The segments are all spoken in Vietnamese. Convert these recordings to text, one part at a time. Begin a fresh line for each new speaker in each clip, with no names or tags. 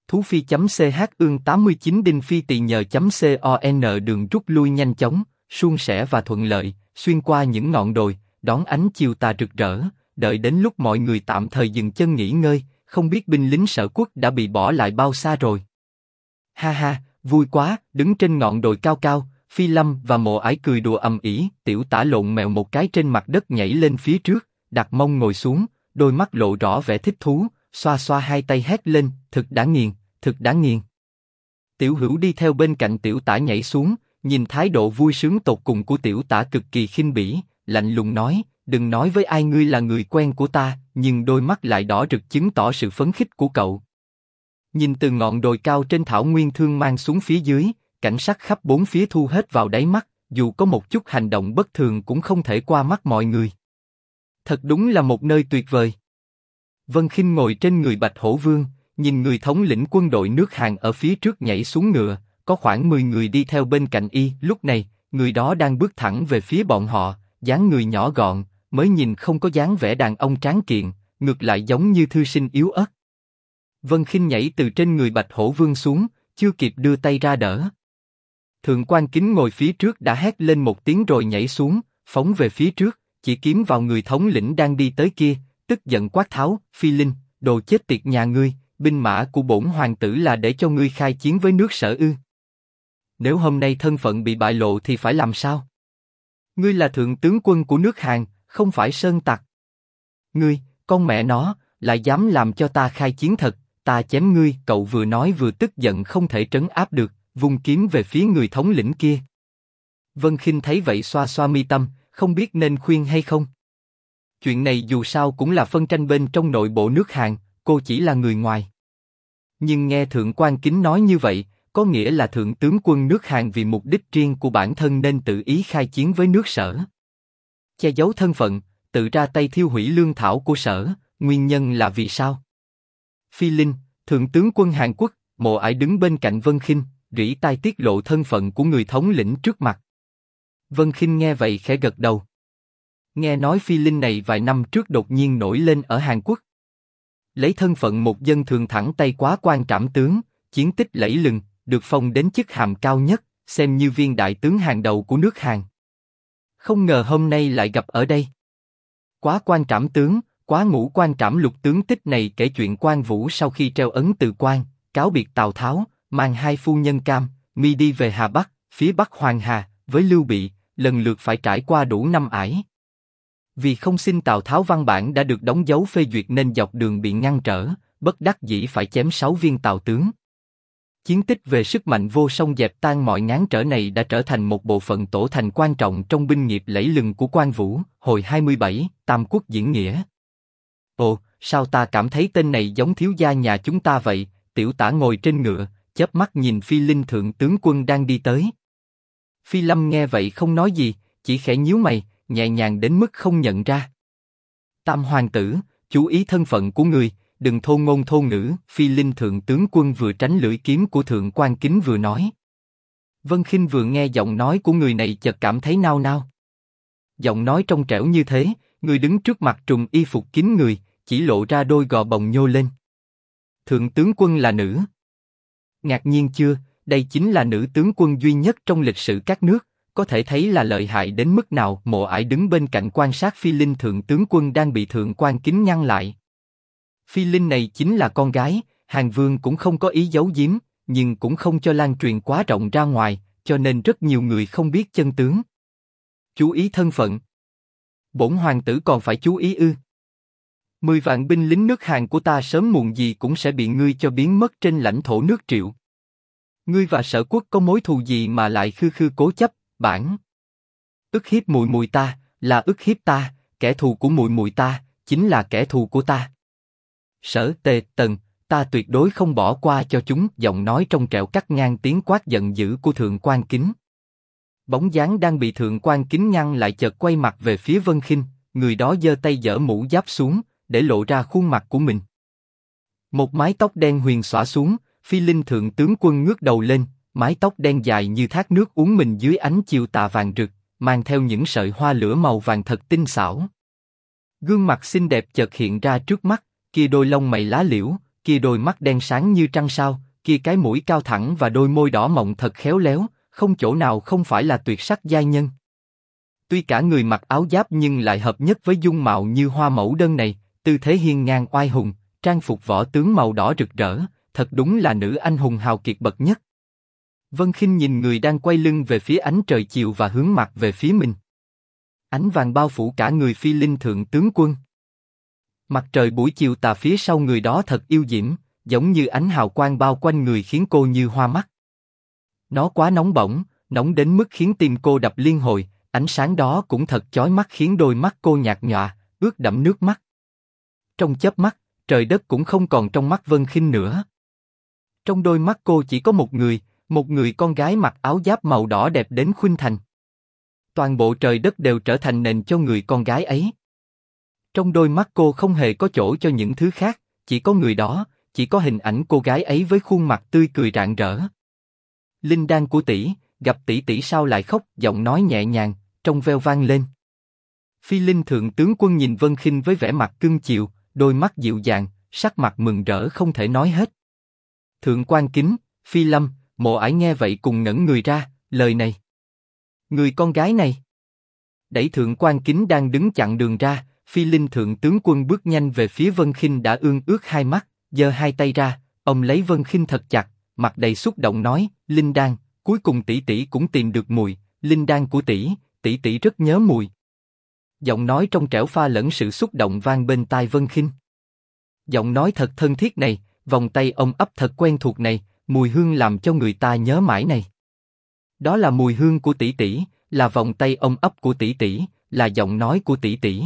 Thú phi.ch ương 89 đinh phi tỳ nhờ.con đường rút lui nhanh chóng, suôn sẻ và thuận lợi, xuyên qua những ngọn đồi, đón ánh chiều tà rực rỡ, đợi đến lúc mọi người tạm thời dừng chân nghỉ ngơi, không biết binh lính Sở Quốc đã bị bỏ lại bao xa rồi. Ha ha, vui quá, đứng trên ngọn đồi cao cao, Phi Lâm và Mộ Ải cười đùa ầm ĩ, Tiểu Tả lộn mèo một cái trên mặt đất nhảy lên phía trước, đặt mông ngồi xuống, đôi mắt lộ rõ vẻ thích thú, xoa xoa hai tay hét lên, thực đã nghiền, thực đã nghiền. Tiểu Hữu đi theo bên cạnh Tiểu Tả nhảy xuống, nhìn thái độ vui sướng tột cùng của Tiểu Tả cực kỳ khinh bỉ, lạnh lùng nói, đừng nói với ai ngươi là người quen của ta, nhưng đôi mắt lại đỏ rực chứng tỏ sự phấn khích của cậu. Nhìn từ ngọn đồi cao trên thảo nguyên thương mang xuống phía dưới, cảnh sắc khắp bốn phía thu hết vào đáy mắt, dù có một chút hành động bất thường cũng không thể qua mắt mọi người. Thật đúng là một nơi tuyệt vời. Vân Khinh ngồi trên người Bạch Hổ Vương, nhìn người thống lĩnh quân đội nước Hàn ở phía trước nhảy xuống ngựa, có khoảng 10 người đi theo bên cạnh y. Lúc này, người đó đang bước thẳng về phía bọn họ, dáng người nhỏ gọn, mới nhìn không có dáng vẻ đàn ông tráng kiện, ngược lại giống như thư sinh yếu ớt. Vân Khinh nhảy từ trên người Bạch Hổ Vương xuống, chưa kịp đưa tay ra đỡ. Thượng quan Kính ngồi phía trước đã hét lên một tiếng rồi nhảy xuống, phóng về phía trước, chỉ kiếm vào người thống lĩnh đang đi tới kia, tức giận quát tháo, Phi Linh, đồ chết tiệt nhà ngươi, binh mã của bổn hoàng tử là để cho ngươi khai chiến với nước Sở ư? Nếu hôm nay thân phận bị bại lộ thì phải làm sao? Ngươi là thượng tướng quân của nước Hàn, không phải sơn tặc. Ngươi, con mẹ nó, lại dám làm cho ta khai chiến thật, ta chém ngươi. Cậu vừa nói vừa tức giận không thể trấn áp được, vung kiếm về phía người thống lĩnh kia. Vân Khinh thấy vậy xoa xoa mi tâm, không biết nên khuyên hay không. Chuyện này dù sao cũng là phân tranh bên trong nội bộ nước Hàn, cô chỉ là người ngoài. Nhưng nghe Thượng quan Kính nói như vậy, có nghĩa là thượng tướng quân nước Hàn vì mục đích riêng của bản thân nên tự ý khai chiến với nước Sở. Che giấu thân phận, tự ra tay thiêu hủy lương thảo của Sở, nguyên nhân là vì sao? Phi Linh, thượng tướng quân Hàn Quốc, Mộ Ải đứng bên cạnh Vân Khinh, rỉ tai tiết lộ thân phận của người thống lĩnh trước mặt. Vân Khinh nghe vậy khẽ gật đầu. Nghe nói Phi Linh này vài năm trước đột nhiên nổi lên ở Hàn Quốc. Lấy thân phận một dân thường thẳng tay quá quan trảm tướng, chiến tích lẫy lừng, được phong đến chức hàm cao nhất, xem như viên đại tướng hàng đầu của nước Hàn. Không ngờ hôm nay lại gặp ở đây. Quá quan trảm tướng, quá ngũ quan trảm lục tướng tích này kể chuyện Quan Vũ sau khi treo ấn từ quan, cáo biệt Tào Tháo, mang hai phu nhân Cam, Mi đi về Hà Bắc, phía Bắc Hoàng Hà, với Lưu Bị, lần lượt phải trải qua đủ năm ải. Vì không xin Tào Tháo văn bản đã được đóng dấu phê duyệt nên dọc đường bị ngăn trở, bất đắc dĩ phải chém 6 viên Tào tướng. Chiến tích về sức mạnh vô song dẹp tan mọi ngáng trở này đã trở thành một bộ phận tổ thành quan trọng trong binh nghiệp lẫy lừng của Quan Vũ, hồi 27, Tam Quốc diễn nghĩa. Ồ, sao ta cảm thấy tên này giống thiếu gia nhà chúng ta vậy? Tiểu Tả ngồi trên ngựa, chớp mắt nhìn Phi Linh thượng tướng quân đang đi tới. Phi Lâm nghe vậy không nói gì, chỉ khẽ nhíu mày, nhẹ nhàng đến mức không nhận ra. Tam hoàng tử, chú ý thân phận của người, đừng thô ngôn thô ngữ. Phi Linh thượng tướng quân vừa tránh lưỡi kiếm của Thượng quan Kính vừa nói. Vân Khinh vừa nghe giọng nói của người này chợt cảm thấy nao nao. Giọng nói trong trẻo như thế, người đứng trước mặt trùng y phục kín người, chỉ lộ ra đôi gò bồng nhô lên. Thượng tướng quân là nữ. Ngạc nhiên chưa? Đây chính là nữ tướng quân duy nhất trong lịch sử các nước, có thể thấy là lợi hại đến mức nào. Mộ Ải đứng bên cạnh quan sát Phi Linh thượng tướng quân đang bị Thượng quan Kính ngăn lại. Phi Linh này chính là con gái, Hàn Vương cũng không có ý giấu giếm, nhưng cũng không cho lan truyền quá rộng ra ngoài, cho nên rất nhiều người không biết chân tướng. Chú ý thân phận. Bổn hoàng tử còn phải chú ý ư? 10 vạn binh lính nước Hàn của ta sớm muộn gì cũng sẽ bị ngươi cho biến mất trên lãnh thổ nước Triệu. Ngươi và Sở Quốc có mối thù gì mà lại khư khư cố chấp? Bản ức hiếp mùi mùi ta, là ức hiếp ta, kẻ thù của mùi mùi ta, chính là kẻ thù của ta. Sở Tề Tần, ta tuyệt đối không bỏ qua cho chúng. Giọng nói trong trẻo cắt ngang tiếng quát giận dữ của Thượng quan Kính. Bóng dáng đang bị Thượng quan Kính ngăn lại chợt quay mặt về phía Vân Khinh, người đó giơ tay giở mũ giáp xuống, để lộ ra khuôn mặt của mình. Một mái tóc đen huyền xõa xuống, Phi Linh thượng tướng quân ngước đầu lên, mái tóc đen dài như thác nước uốn mình dưới ánh chiều tà vàng rực, mang theo những sợi hoa lửa màu vàng thật tinh xảo. Gương mặt xinh đẹp chợt hiện ra trước mắt, kia đôi lông mày lá liễu, kia đôi mắt đen sáng như trăng sao, kia cái mũi cao thẳng và đôi môi đỏ mọng thật khéo léo, không chỗ nào không phải là tuyệt sắc giai nhân. Tuy cả người mặc áo giáp nhưng lại hợp nhất với dung mạo như hoa mẫu đơn này, tư thế hiên ngang oai hùng, trang phục võ tướng màu đỏ rực rỡ, thật đúng là nữ anh hùng hào kiệt bậc nhất. Vân Khinh nhìn người đang quay lưng về phía ánh trời chiều và hướng mặt về phía mình. Ánh vàng bao phủ cả người Phi Linh thượng tướng quân. Mặt trời buổi chiều tà phía sau người đó thật yêu diễm, giống như ánh hào quang bao quanh người khiến cô như hoa mắt. Nó quá nóng bỏng, nóng đến mức khiến tim cô đập liên hồi, ánh sáng đó cũng thật chói mắt khiến đôi mắt cô nhạt nhòa, ướt đẫm nước mắt. Trong chớp mắt, trời đất cũng không còn trong mắt Vân Khinh nữa. Trong đôi mắt cô chỉ có một người con gái mặc áo giáp màu đỏ đẹp đến khuynh thành. Toàn bộ trời đất đều trở thành nền cho người con gái ấy. Trong đôi mắt cô không hề có chỗ cho những thứ khác, chỉ có người đó, chỉ có hình ảnh cô gái ấy với khuôn mặt tươi cười rạng rỡ. Linh đan của tỷ, gặp tỷ tỷ sao lại khóc? Giọng nói nhẹ nhàng, trong veo vang lên. Phi Linh thượng tướng quân nhìn Vân Khinh với vẻ mặt cưng chiều, đôi mắt dịu dàng, sắc mặt mừng rỡ không thể nói hết. Thượng quan Kính, Phi Lâm, Mộ Ải nghe vậy cùng ngẩn người ra, lời này. Người con gái này. Đẩy Thượng quan Kính đang đứng chặn đường ra, Phi Linh thượng tướng quân bước nhanh về phía Vân Khinh đã ương ướt hai mắt, giơ hai tay ra, ông lấy Vân Khinh thật chặt, mặt đầy xúc động nói, Linh đan, cuối cùng tỷ tỷ cũng tìm được mùi, Linh đan của tỷ, tỷ tỷ rất nhớ mùi. Giọng nói trong trẻo pha lẫn sự xúc động vang bên tai Vân Khinh. Giọng nói thật thân thiết này, vòng tay ôm ấp thật quen thuộc này, mùi hương làm cho người ta nhớ mãi này. Đó là mùi hương của tỷ tỷ, là vòng tay ôm ấp của tỷ tỷ, là giọng nói của tỷ tỷ.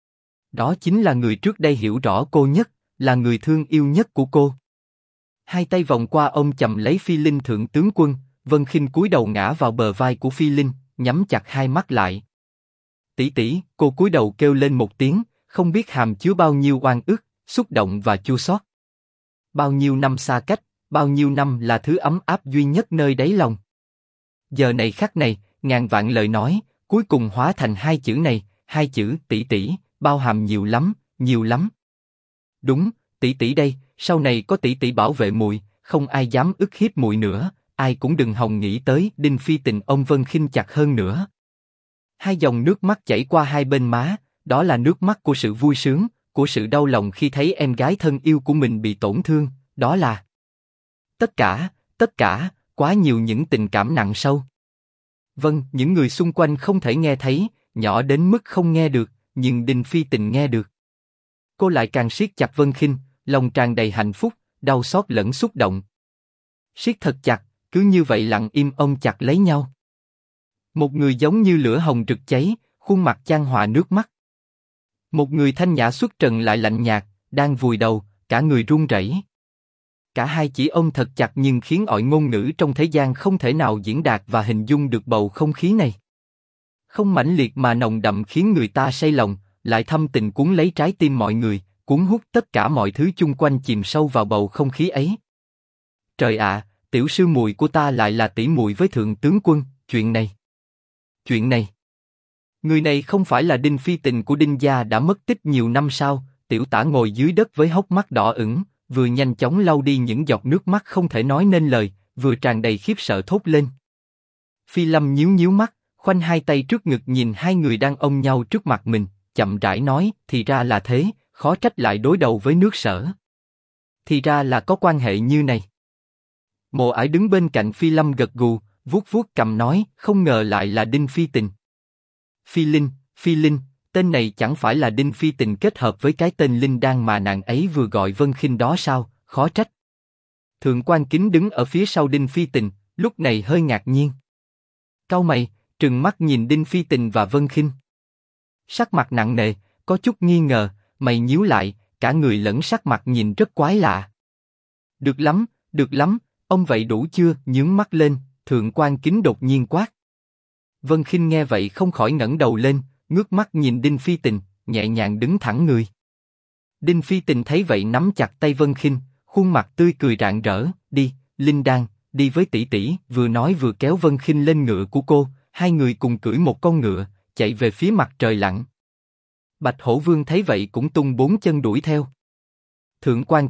Đó chính là người trước đây hiểu rõ cô nhất, là người thương yêu nhất của cô. Hai tay vòng qua ôm chầm lấy Phi Linh thượng tướng quân, Vân Khinh cúi đầu ngã vào bờ vai của Phi Linh, nhắm chặt hai mắt lại. Tỷ tỷ, cô cúi đầu kêu lên một tiếng, không biết hàm chứa bao nhiêu oan ức, xúc động và chua xót. Bao nhiêu năm xa cách, bao nhiêu năm là thứ ấm áp duy nhất nơi đáy lòng. Giờ này khắc này, ngàn vạn lời nói, cuối cùng hóa thành hai chữ này, hai chữ tỷ tỷ, bao hàm nhiều lắm, nhiều lắm. Đúng, tỷ tỷ đây, sau này có tỷ tỷ bảo vệ muội, không ai dám ức hiếp muội nữa, ai cũng đừng hòng nghĩ tới. Đinh Phi Tình ôm Vân Khinh chặt hơn nữa. Hai dòng nước mắt chảy qua hai bên má, đó là nước mắt của sự vui sướng, của sự đau lòng khi thấy em gái thân yêu của mình bị tổn thương, đó là tất cả, quá nhiều những tình cảm nặng sâu. Vâng, những người xung quanh không thể nghe thấy, nhỏ đến mức không nghe được, nhưng Đinh Phi Tình nghe được. Cô lại càng siết chặt Vân Khinh, lòng tràn đầy hạnh phúc, đau xót lẫn xúc động. Siết thật chặt, cứ như vậy lặng im ôm chặt lấy nhau. Một người giống như lửa hồng rực cháy, khuôn mặt chan hòa nước mắt. Một người thanh nhã xuất trần lại lạnh nhạt, đang vùi đầu, cả người run rẩy. Cả hai chỉ ôm thật chặt nhưng khiến mọi ngôn ngữ trong thế gian không thể nào diễn đạt và hình dung được bầu không khí này. Không mãnh liệt mà nồng đậm khiến người ta say lòng, lại thâm tình cuốn lấy trái tim mọi người, cuốn hút tất cả mọi thứ chung quanh chìm sâu vào bầu không khí ấy. Trời ạ, tiểu sư muội của ta lại là tỷ muội với thượng tướng quân, chuyện này. Người này không phải là Đinh Phi Tình của Đinh gia đã mất tích nhiều năm sao? Tiểu Tả ngồi dưới đất với hốc mắt đỏ ửng, vừa nhanh chóng lau đi những giọt nước mắt không thể nói nên lời, vừa tràn đầy khiếp sợ thốt lên. Phi Lâm nhíu nhíu mắt, khoanh hai tay trước ngực nhìn hai người đang ôm nhau trước mặt mình, chậm rãi nói, thì ra là thế, khó trách lại đối đầu với nước Sở. Thì ra là có quan hệ như này. Mộ Ải đứng bên cạnh Phi Lâm gật gù, vuốt vuốt cằm nói, không ngờ lại là Đinh Phi Tình. Phi Linh, tên này chẳng phải là Đinh Phi Tình kết hợp với cái tên Linh Đan mà nàng ấy vừa gọi Vân Khinh đó sao? Khó trách. Thượng quan Kính đứng ở phía sau Đinh Phi Tình, lúc này hơi ngạc nhiên. Cau mày, trừng mắt nhìn Đinh Phi Tình và Vân Khinh. Sắc mặt nặng nề, có chút nghi ngờ, mày nhíu lại, cả người lẫn sắc mặt nhìn rất quái lạ. Được lắm, ông vậy đủ chưa? Nhướng mắt lên, Thượng quan Kính đột nhiên quát. Vân Khinh nghe vậy không khỏi ngẩng đầu lên, ngước mắt nhìn Đinh Phi Tình, nhẹ nhàng đứng thẳng người. Đinh Phi Tình thấy vậy nắm chặt tay Vân Khinh, khuôn mặt tươi cười rạng rỡ, đi, Linh Đan, đi với tỷ tỷ. Vừa nói vừa kéo Vân Khinh lên ngựa của cô, hai người cùng cưỡi một con ngựa, chạy về phía mặt trời lặn. Bạch Hổ Vương thấy vậy cũng tung bốn chân đuổi theo. Thượng quan Kính,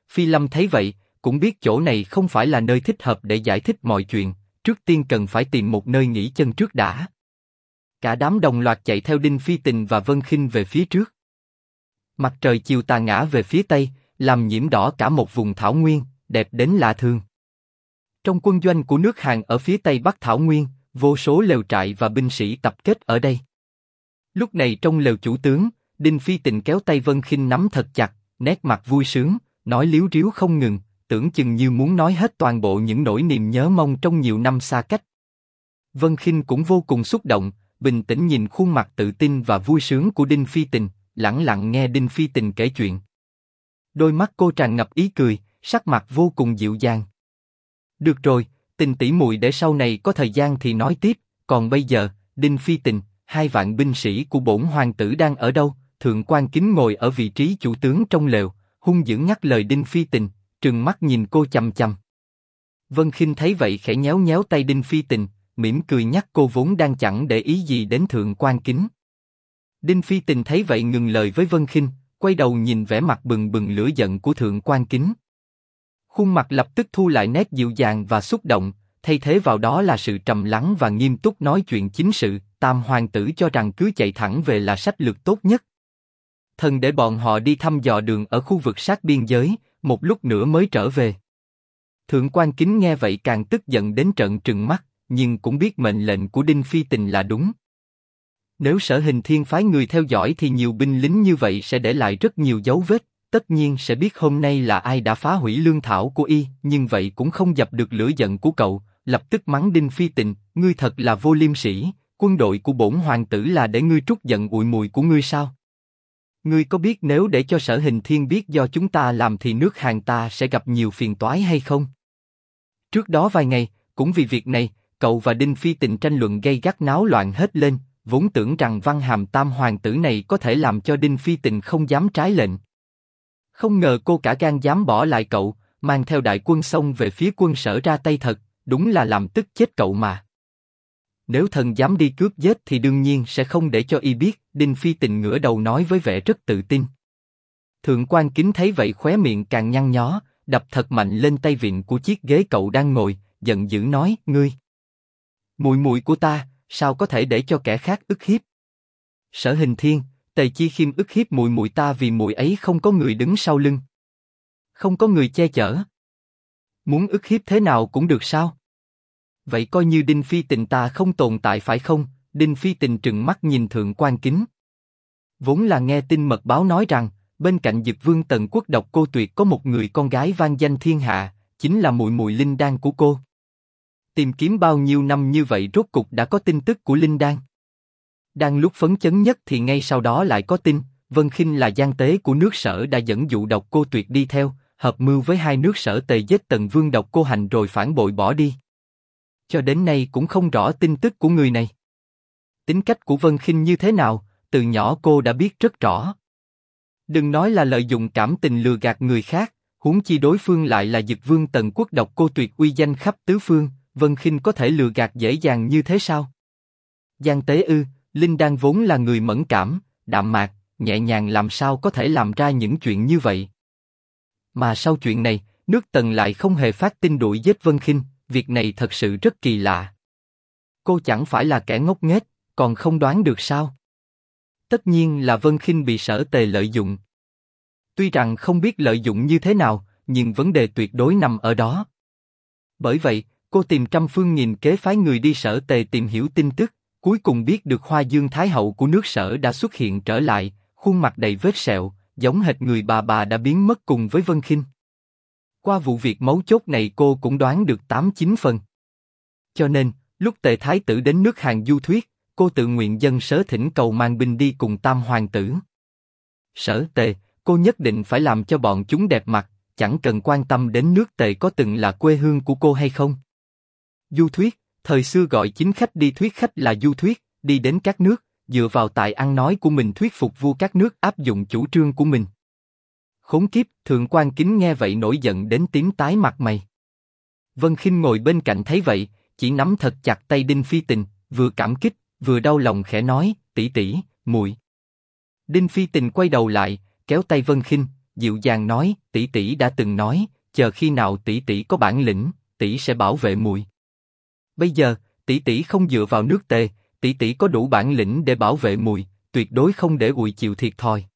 Phi Lâm thấy vậy, cũng biết chỗ này không phải là nơi thích hợp để giải thích mọi chuyện, trước tiên cần phải tìm một nơi nghỉ chân trước đã. Cả đám đồng loạt chạy theo Đinh Phi Tình và Vân Khinh về phía trước. Mặt trời chiều tà ngã về phía tây, làm nhiễm đỏ cả một vùng thảo nguyên, đẹp đến lạ thường. Trong quân doanh của nước Hàn ở phía tây bắc thảo nguyên, vô số lều trại và binh sĩ tập kết ở đây. Lúc này trong lều chủ tướng, Đinh Phi Tình kéo tay Vân Khinh nắm thật chặt, nét mặt vui sướng, nói líu ríu không ngừng, tưởng chừng như muốn nói hết toàn bộ những nỗi niềm nhớ mong trong nhiều năm xa cách. Vân Khinh cũng vô cùng xúc động, bình tĩnh nhìn khuôn mặt tự tin và vui sướng của Đinh Phi Tình, lặng lặng nghe Đinh Phi Tình kể chuyện. Đôi mắt cô tràn ngập ý cười, sắc mặt vô cùng dịu dàng. Được rồi, Tình tỷ muội để sau này có thời gian thì nói tiếp, còn bây giờ, Đinh Phi Tình, 2 vạn binh sĩ của bổn hoàng tử đang ở đâu? Thượng quan Kính ngồi ở vị trí chủ tướng trong lều, hung dữ ngắt lời Đinh Phi Tình, trừng mắt nhìn cô chằm chằm. Vân Khinh thấy vậy khẽ nhéo nhéo tay Đinh Phi Tình, mỉm cười nhắc cô vốn đang chẳng để ý gì đến Thượng quan Kính. Đinh Phi Tình thấy vậy ngừng lời với Vân Khinh, quay đầu nhìn vẻ mặt bừng bừng lửa giận của Thượng quan Kính. Khuôn mặt lập tức thu lại nét dịu dàng và xúc động, thay thế vào đó là sự trầm lắng và nghiêm túc nói chuyện chính sự. Tam hoàng tử cho rằng cứ chạy thẳng về là sách lược tốt nhất. Thần để bọn họ đi thăm dò đường ở khu vực sát biên giới, một lúc nữa mới trở về. Thượng quan Kính nghe vậy càng tức giận đến trợn trừng mắt, nhưng cũng biết mệnh lệnh của Đinh Phi Tình là đúng. Nếu Sở Hình Thiên phái người theo dõi thì nhiều binh lính như vậy sẽ để lại rất nhiều dấu vết, tất nhiên sẽ biết hôm nay là ai đã phá hủy lương thảo của y, nhưng vậy cũng không dập được lửa giận của cậu, lập tức mắng Đinh Phi Tình, ngươi thật là vô liêm sỉ, quân đội của bổn hoàng tử là để ngươi trút giận ụi mùi của ngươi sao? Ngươi có biết nếu để cho Sở Hình Thiên biết do chúng ta làm thì nước Hàn ta sẽ gặp nhiều phiền toái hay không? Trước đó vài ngày, cũng vì việc này, cậu và Đinh Phi Tình tranh luận gay gắt náo loạn hết lên, vốn tưởng rằng Văn Hàm Tam hoàng tử này có thể làm cho Đinh Phi Tình không dám trái lệnh. Không ngờ cô cả gan dám bỏ lại cậu, mang theo đại quân xông về phía quân Sở ra tay thật, đúng là làm tức chết cậu mà. Nếu thần dám đi cướp giết thì đương nhiên sẽ không để cho y biết. Đinh Phi Tình ngửa đầu nói với vẻ rất tự tin. Thượng quan Kính thấy vậy khóe miệng càng nhăn nhó, đập thật mạnh lên tay vịn của chiếc ghế cậu đang ngồi, giận dữ nói: ngươi, muội muội của ta, sao có thể để cho kẻ khác ức hiếp? Sở Hình Thiên, Tề Chi Khiêm ức hiếp muội muội ta vì muội ấy không có người đứng sau lưng, không có người che chở. Muốn ức hiếp thế nào cũng được sao? Vậy coi như Đinh Phi Tình ta không tồn tại phải không? Đinh Phi Tình trừng mắt nhìn Thượng quan Kính. Vốn là nghe tin mật báo nói rằng bên cạnh Dực Vương Tần Quốc Độc Cô Tuyệt có một người con gái vang danh thiên hạ, chính là muội muội Linh Đan của cô. Tìm kiếm bao nhiêu năm như vậy rốt cục đã có tin tức của Linh Đan. Đang lúc phấn chấn nhất thì ngay sau đó lại có tin Vân Khinh là gian tế của nước Sở đã dẫn dụ Độc Cô Tuyệt đi theo, hợp mưu với hai nước Sở Tề giết Tần Vương Độc Cô Hành rồi phản bội bỏ đi. Cho đến nay cũng không rõ tin tức của người này. Tính cách của Vân Khinh như thế nào, từ nhỏ cô đã biết rất rõ. Đừng nói là lợi dụng cảm tình lừa gạt người khác, huống chi đối phương lại là Dực Vương Tần Quốc Độc Cô Tuyệt uy danh khắp tứ phương, Vân Khinh có thể lừa gạt dễ dàng như thế sao? Gian tế ư? Linh Đan vốn là người mẫn cảm, đạm mạc, nhẹ nhàng, làm sao có thể làm ra những chuyện như vậy? Mà sau chuyện này, nước Tần lại không hề phát tin đuổi giết Vân Khinh, việc này thật sự rất kỳ lạ. Cô chẳng phải là kẻ ngốc nghếch, còn không đoán được sao? Tất nhiên là Vân Khinh bị Sở Tề lợi dụng. Tuy rằng không biết lợi dụng như thế nào, nhưng vấn đề tuyệt đối nằm ở đó. Bởi vậy, cô tìm trăm phương nghìn kế phái người đi Sở Tề tìm hiểu tin tức, cuối cùng biết được Hoa Dương Thái Hậu của nước Sở đã xuất hiện trở lại, khuôn mặt đầy vết sẹo, giống hệt người bà đã biến mất cùng với Vân Khinh. Qua vụ việc mấu chốt này cô cũng đoán được 8-9 phần. Cho nên, lúc Tề Thái tử đến nước Hàn du thuyết, cô tự nguyện dâng sớ thỉnh cầu mang binh đi cùng Tam hoàng tử. Sở Tề, cô nhất định phải làm cho bọn chúng đẹp mặt, chẳng cần quan tâm đến nước Tề có từng là quê hương của cô hay không. Du thuyết, thời xưa gọi chính khách đi thuyết khách là du thuyết, đi đến các nước, dựa vào tài ăn nói của mình thuyết phục vua các nước áp dụng chủ trương của mình. Khốn kiếp! Thượng quan Kính nghe vậy nổi giận đến tím tái mặt mày. Vân Khinh ngồi bên cạnh thấy vậy, chỉ nắm thật chặt tay Đinh Phi Tình, vừa cảm kích, vừa đau lòng khẽ nói: tỷ tỷ, muội. Đinh Phi Tình quay đầu lại, kéo tay Vân Khinh, dịu dàng nói, tỷ tỷ đã từng nói, chờ khi nào tỷ tỷ có bản lĩnh, tỷ sẽ bảo vệ muội. Bây giờ, tỷ tỷ không dựa vào nước Tề, tỷ tỷ có đủ bản lĩnh để bảo vệ muội, tuyệt đối không để muội chịu thiệt thòi.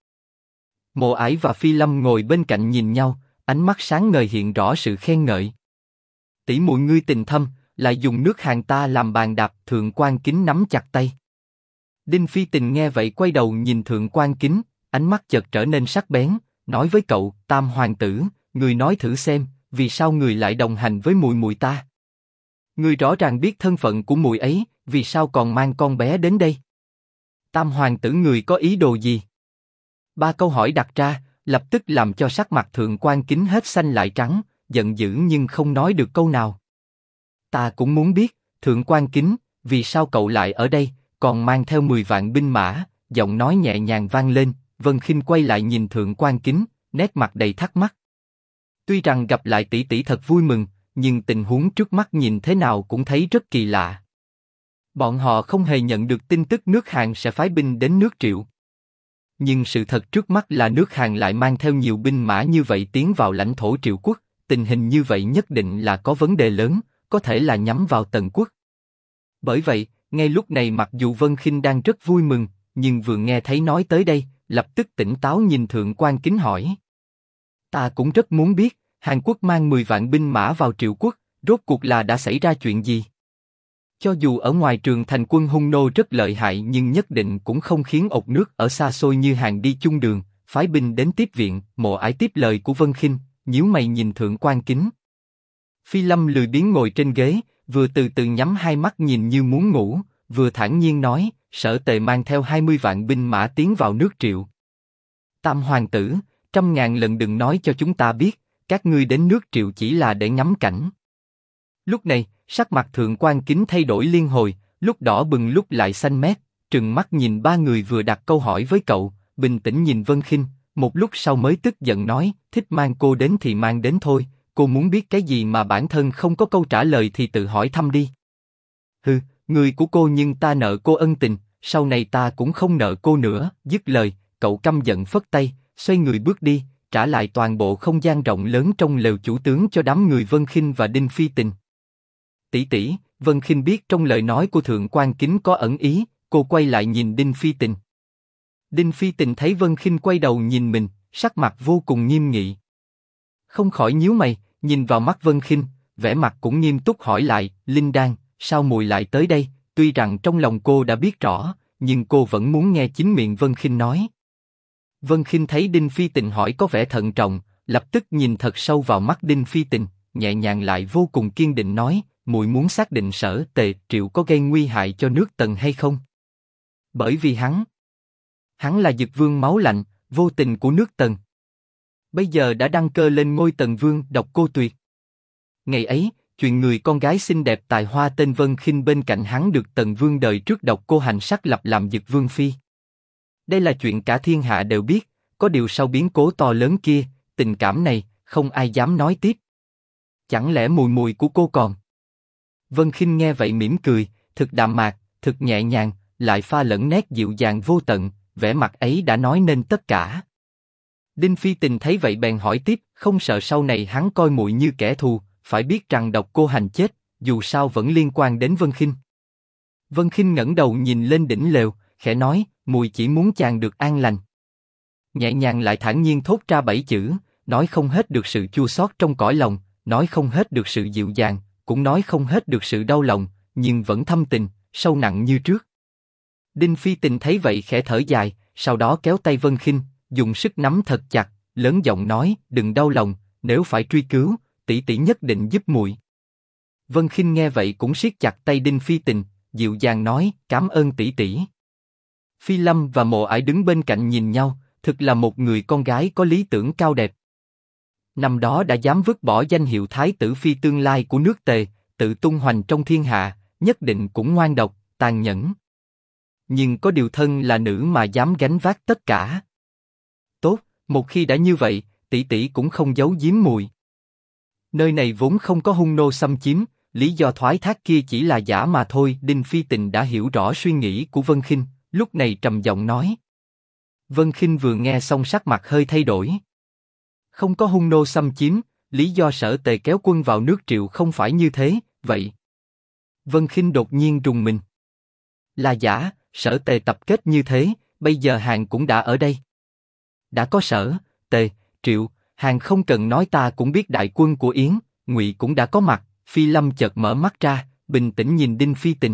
Mộ Ải và Phi Lâm ngồi bên cạnh nhìn nhau, ánh mắt sáng ngời hiện rõ sự khen ngợi. Tỷ muội ngươi tình thâm, lại dùng nước Hàn ta làm bàn đạp. Thượng quan Kính nắm chặt tay. Đinh Phi Tình nghe vậy quay đầu nhìn Thượng quan Kính, ánh mắt chợt trở nên sắc bén, nói với cậu, Tam hoàng tử, người nói thử xem, vì sao người lại đồng hành với muội muội ta? Người rõ ràng biết thân phận của muội ấy, vì sao còn mang con bé đến đây? Tam hoàng tử người có ý đồ gì? Ba câu hỏi đặt ra, lập tức làm cho sắc mặt Thượng quan Kính hết xanh lại trắng, giận dữ nhưng không nói được câu nào. Ta cũng muốn biết, Thượng quan Kính, vì sao cậu lại ở đây, còn mang theo 10 vạn binh mã? Giọng nói nhẹ nhàng vang lên, Vân Khinh quay lại nhìn Thượng quan Kính, nét mặt đầy thắc mắc. Tuy rằng gặp lại tỷ tỷ thật vui mừng, nhưng tình huống trước mắt nhìn thế nào cũng thấy rất kỳ lạ. Bọn họ không hề nhận được tin tức nước Hàn sẽ phái binh đến nước Triệu. Nhưng sự thật trước mắt là nước Hàn lại mang theo nhiều binh mã như vậy tiến vào lãnh thổ Triệu quốc, tình hình như vậy nhất định là có vấn đề lớn, có thể là nhắm vào Tần quốc. Bởi vậy, ngay lúc này mặc dù Vân Khinh đang rất vui mừng, nhưng vừa nghe thấy nói tới đây, lập tức tỉnh táo nhìn Thượng quan Kính hỏi. Ta cũng rất muốn biết, Hàn Quốc mang 10 vạn binh mã vào Triệu quốc, rốt cuộc là đã xảy ra chuyện gì? Cho dù ở ngoài trường thành quân hung nô rất lợi hại nhưng nhất định cũng không khiến ột nước ở xa xôi như Hàn đi chung đường, phái binh đến tiếp viện. Mộ Ải tiếp lời của Vân Khinh, nhíu mày nhìn Thượng quan Kính. Phi Lâm lười biếng ngồi trên ghế, vừa từ từ nhắm hai mắt nhìn như muốn ngủ, vừa thản nhiên nói, Sở Tề mang theo 20 vạn binh mã tiến vào nước Triệu. Tam hoàng tử, 100.000 lần đừng nói cho chúng ta biết, các ngươi đến nước Triệu chỉ là để ngắm cảnh. Lúc này, sắc mặt Thượng quan Kính thay đổi liên hồi, lúc đỏ bừng lúc lại xanh mét, trừng mắt nhìn ba người vừa đặt câu hỏi với cậu, bình tĩnh nhìn Vân Khinh, một lúc sau mới tức giận nói, thích mang cô đến thì mang đến thôi, cô muốn biết cái gì mà bản thân không có câu trả lời thì tự hỏi thăm đi. Hừ, người của cô nhưng ta nợ cô ân tình, sau này ta cũng không nợ cô nữa. Dứt lời, cậu căm giận phất tay, xoay người bước đi, trả lại toàn bộ không gian rộng lớn trong lều chủ tướng cho đám người Vân Khinh và Đinh Phi Tình. Tỷ tỷ, Vân Khinh biết trong lời nói của Thượng quan Kính có ẩn ý, cô quay lại nhìn Đinh Phi Tình. Đinh Phi Tình thấy Vân Khinh quay đầu nhìn mình, sắc mặt vô cùng nghiêm nghị. Không khỏi nhíu mày, nhìn vào mắt Vân Khinh, vẻ mặt cũng nghiêm túc hỏi lại, Linh Đan, sao muội lại tới đây? Tuy rằng trong lòng cô đã biết rõ, nhưng cô vẫn muốn nghe chính miệng Vân Khinh nói. Vân Khinh thấy Đinh Phi Tình hỏi có vẻ thận trọng, lập tức nhìn thật sâu vào mắt Đinh Phi Tình, nhẹ nhàng lại vô cùng kiên định nói, muội muốn xác định Sở Tề Triệu có gây nguy hại cho nước Tần hay không? Bởi vì hắn là Dực Vương máu lạnh, vô tình của nước Tần. Bây giờ đã đăng cơ lên ngôi Tần Vương, độc cô tuyệt. Ngày ấy, chuyện người con gái xinh đẹp tài hoa tên Vân Khinh bên cạnh hắn được Tần Vương đời trước độc cô hành sắc lập làm Dực Vương phi. Đây là chuyện cả thiên hạ đều biết, có điều sau biến cố to lớn kia, tình cảm này không ai dám nói tiếp. Chẳng lẽ mùi mùi của cô còn? Vân Khinh nghe vậy mỉm cười, thực đạm mạc, thực nhẹ nhàng, lại pha lẫn nét dịu dàng vô tận, vẻ mặt ấy đã nói nên tất cả. Đinh Phi Tình thấy vậy bèn hỏi tiếp, không sợ sau này hắn coi muội như kẻ thù, phải biết rằng độc cô hành chết, dù sao vẫn liên quan đến Vân Khinh. Vân Khinh ngẩng đầu nhìn lên đỉnh lều, khẽ nói, muội chỉ muốn chàng được an lành. Nhẹ nhàng lại thản nhiên thốt ra 7 chữ, nói không hết được sự chua xót trong cõi lòng, nói không hết được sự dịu dàng, cũng nói không hết được sự đau lòng, nhưng vẫn thâm tình, sâu nặng như trước. Đinh Phi Tình thấy vậy khẽ thở dài, sau đó kéo tay Vân Khinh, dùng sức nắm thật chặt, lớn giọng nói, đừng đau lòng, nếu phải truy cứu, tỷ tỷ nhất định giúp muội. Vân Khinh nghe vậy cũng siết chặt tay Đinh Phi Tình, dịu dàng nói, cảm ơn tỷ tỷ. Phi Lâm và Mộ Ải đứng bên cạnh nhìn nhau, thực là một người con gái có lý tưởng cao đẹp. Năm đó đã dám vứt bỏ danh hiệu Thái tử Phi tương lai của nước Tề, tự tung hoành trong thiên hạ, nhất định cũng ngoan độc, tàn nhẫn. Nhưng có điều thân là nữ mà dám gánh vác tất cả. Tốt, một khi đã như vậy, tỷ tỷ cũng không giấu giếm muội. Nơi này vốn không có hung nô xâm chiếm, lý do thoái thác kia chỉ là giả mà thôi. Đinh Phi Tình đã hiểu rõ suy nghĩ của Vân Khinh, lúc này trầm giọng nói. Vân Khinh vừa nghe xong sắc mặt hơi thay đổi. Không có hung nô xâm chiếm, lý do Sở Tề kéo quân vào nước Triệu không phải như thế, vậy. Vân Khinh đột nhiên rùng mình. Là giả, Sở Tề tập kết như thế, bây giờ Hàn cũng đã ở đây. Đã có Sở, Tề, Triệu, Hàn không cần nói ta cũng biết đại quân của Yến, Ngụy cũng đã có mặt. Phi Lâm chợt mở mắt ra, bình tĩnh nhìn Đinh Phi Tình.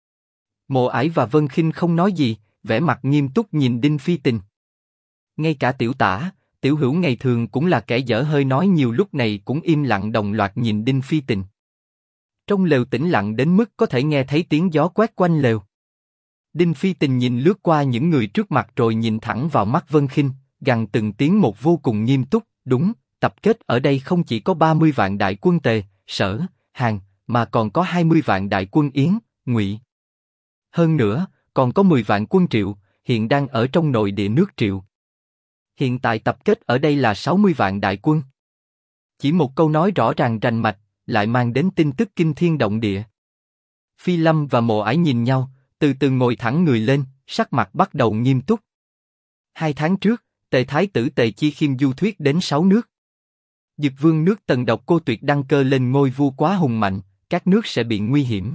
Mộ Ải và Vân Khinh không nói gì, vẻ mặt nghiêm túc nhìn Đinh Phi Tình. Ngay cả Tiểu Tả, Tiểu Hữu ngày thường cũng là kẻ dở hơi nói nhiều lúc này cũng im lặng đồng loạt nhìn Đinh Phi Tình. Trong lều tĩnh lặng đến mức có thể nghe thấy tiếng gió quét quanh lều. Đinh Phi Tình nhìn lướt qua những người trước mặt rồi nhìn thẳng vào mắt Vân Khinh, gằn từng tiếng một vô cùng nghiêm túc. Đúng, tập kết ở đây không chỉ có 30 vạn đại quân Tề, Sở, Hàn, mà còn có 20 vạn đại quân Yến, Ngụy. Hơn nữa, còn có 10 vạn quân Triệu, hiện đang ở trong nội địa nước Triệu. Hiện tại tập kết ở đây là 60 vạn đại quân. Chỉ một câu nói rõ ràng rành mạch, lại mang đến tin tức kinh thiên động địa. Phi Lâm và Mộ Ải nhìn nhau, từ từ ngồi thẳng người lên, sắc mặt bắt đầu nghiêm túc. 2 tháng trước, Tề Thái tử Tề Chi Khiêm du thuyết đến 6 nước. Dực vương nước Tần Độc Cô Tuyệt đăng cơ lên ngôi vua quá hùng mạnh, các nước sẽ bị nguy hiểm.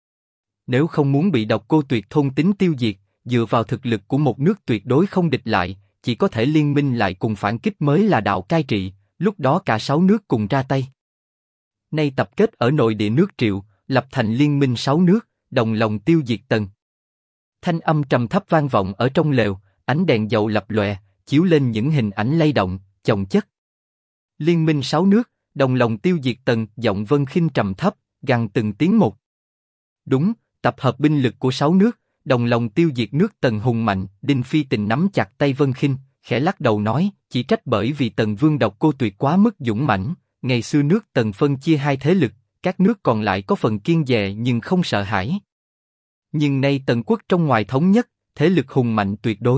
Nếu không muốn bị Độc Cô Tuyệt thôn tính tiêu diệt, dựa vào thực lực của một nước tuyệt đối không địch lại, chỉ có thể liên minh lại cùng phản kích mới là đạo cai trị, lúc đó cả 6 nước cùng ra tay. Nay tập kết ở nội địa nước Triệu, lập thành liên minh 6 nước, đồng lòng tiêu diệt Tần. Thanh âm trầm thấp vang vọng ở trong lều, ánh đèn dầu lập lòe, chiếu lên những hình ảnh lay động, chồng chất. Liên minh 6 nước, đồng lòng tiêu diệt Tần, giọng Vân Khinh trầm thấp, gằn từng tiếng một. Đúng, tập hợp binh lực của 6 nước, đồng lòng tiêu diệt nước Tần hùng mạnh. Đinh Phi Tình nắm chặt tay Vân Khinh, khẽ lắc đầu nói, chỉ trách bởi vì Tần Vương Độc Cô Tuyệt quá mức dũng mãnh. Ngày xưa nước Tần phân chia 2 thế lực, các nước còn lại có phần kiêng dè nhưng không sợ hãi. Nhưng nay Tần quốc trong ngoài thống nhất, thế lực hùng mạnh tuyệt đối.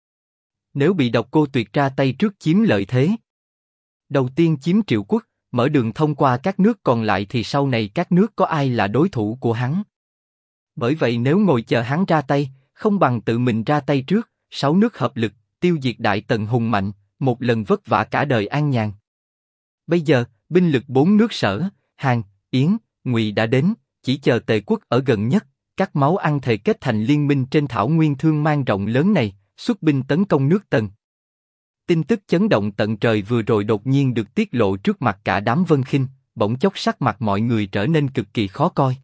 Nếu bị Độc Cô Tuyệt ra tay trước chiếm lợi thế, đầu tiên chiếm Triệu quốc, mở đường thông qua các nước còn lại thì sau này các nước có ai là đối thủ của hắn. Bởi vậy nếu ngồi chờ hắn ra tay, không bằng tự mình ra tay trước. 6 nước hợp lực, tiêu diệt Đại Tần hùng mạnh, một lần vất vả cả đời an nhàn. Bây giờ, binh lực 4 nước Sở, Hàn, Yến, Ngụy đã đến, chỉ chờ Tề quốc ở gần nhất, cắt máu ăn thề kết thành liên minh trên thảo nguyên thương mang rộng lớn này, xuất binh tấn công nước Tần. Tin tức chấn động tận trời vừa rồi đột nhiên được tiết lộ trước mặt cả đám Vân Khinh, bỗng chốc sắc mặt mọi người trở nên cực kỳ khó coi.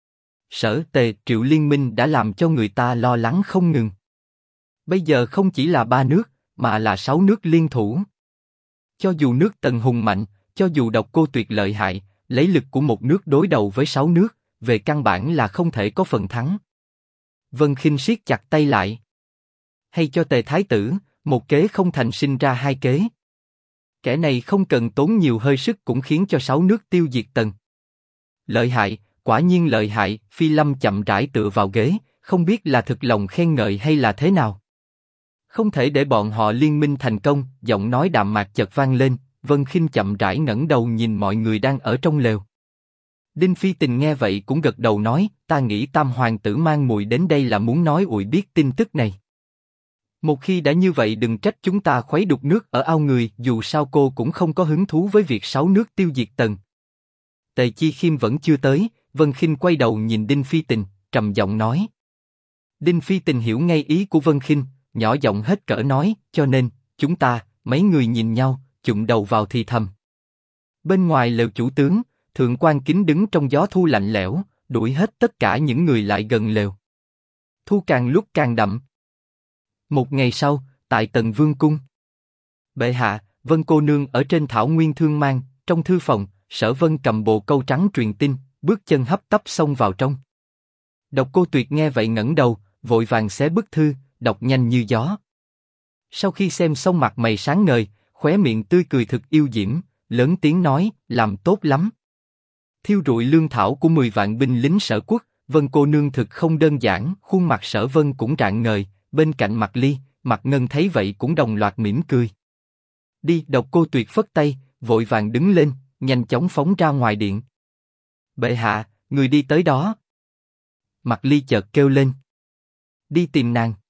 Sở, Tề, Triệu liên minh đã làm cho người ta lo lắng không ngừng. Bây giờ không chỉ là 3 nước, mà là 6 nước liên thủ. Cho dù nước Tần hùng mạnh, cho dù Độc Cô Tuyệt lợi hại, lấy lực của một nước đối đầu với 6 nước, về căn bản là không thể có phần thắng. Vân Khinh siết chặt tay lại. Hay cho Tề Thái tử, một kế không thành sinh ra 2 kế. Kẻ này không cần tốn nhiều hơi sức cũng khiến cho 6 nước tiêu diệt Tần. Lợi hại, quả nhiên lợi hại. Phi Lâm chậm rãi tựa vào ghế, không biết là thực lòng khen ngợi hay là thế nào. Không thể để bọn họ liên minh thành công. Giọng nói đạm mạc chợt vang lên. Vân Khinh chậm rãi ngẩng đầu nhìn mọi người đang ở trong lều. Đinh Phi Tình nghe vậy cũng gật đầu nói, ta nghĩ Tam hoàng tử mang muội đến đây là muốn nói ủi biết tin tức này. Một khi đã như vậy đừng trách chúng ta khuấy đục nước ở ao người, dù sao cô cũng không có hứng thú với việc 6 nước tiêu diệt Tần. Tề Chi Khiêm vẫn chưa tới, Vân Khinh quay đầu nhìn Đinh Phi Tình, trầm giọng nói. Đinh Phi Tình hiểu ngay ý của Vân Khinh, nhỏ giọng hết cỡ nói, cho nên, chúng ta, mấy người nhìn nhau, chụm đầu vào thì thầm. Bên ngoài lều chủ tướng, Thượng quan Kính đứng trong gió thu lạnh lẽo, đuổi hết tất cả những người lại gần lều. Thu càng lúc càng đậm. Một ngày sau, tại Tần Vương cung. Bệ hạ, Vân cô nương ở trên thảo nguyên thương mang, trong thư phòng, Sở Vân cầm bồ câu trắng truyền tin, bước chân hấp tấp xông vào trong. Độc Cô Tuyệt nghe vậy ngẩng đầu, vội vàng xé bức thư, đọc nhanh như gió. Sau khi xem xong mặt mày sáng ngời, khóe miệng tươi cười thực yêu diễm, lớn tiếng nói, làm tốt lắm. Thiêu rụi lương thảo của 10 vạn binh lính Sở quốc, Vân cô nương thực không đơn giản. Khuôn mặt Sở Vân cũng rạng ngời, bên cạnh Mạc Ly, Mạc Ngân thấy vậy cũng đồng loạt mỉm cười. Đi, Độc Cô Tuyệt phất tay, vội vàng đứng lên, nhanh chóng phóng ra ngoài điện. Bệ hạ, người đi tới đó. Mạc Ly chợt kêu lên. Đi tìm nàng.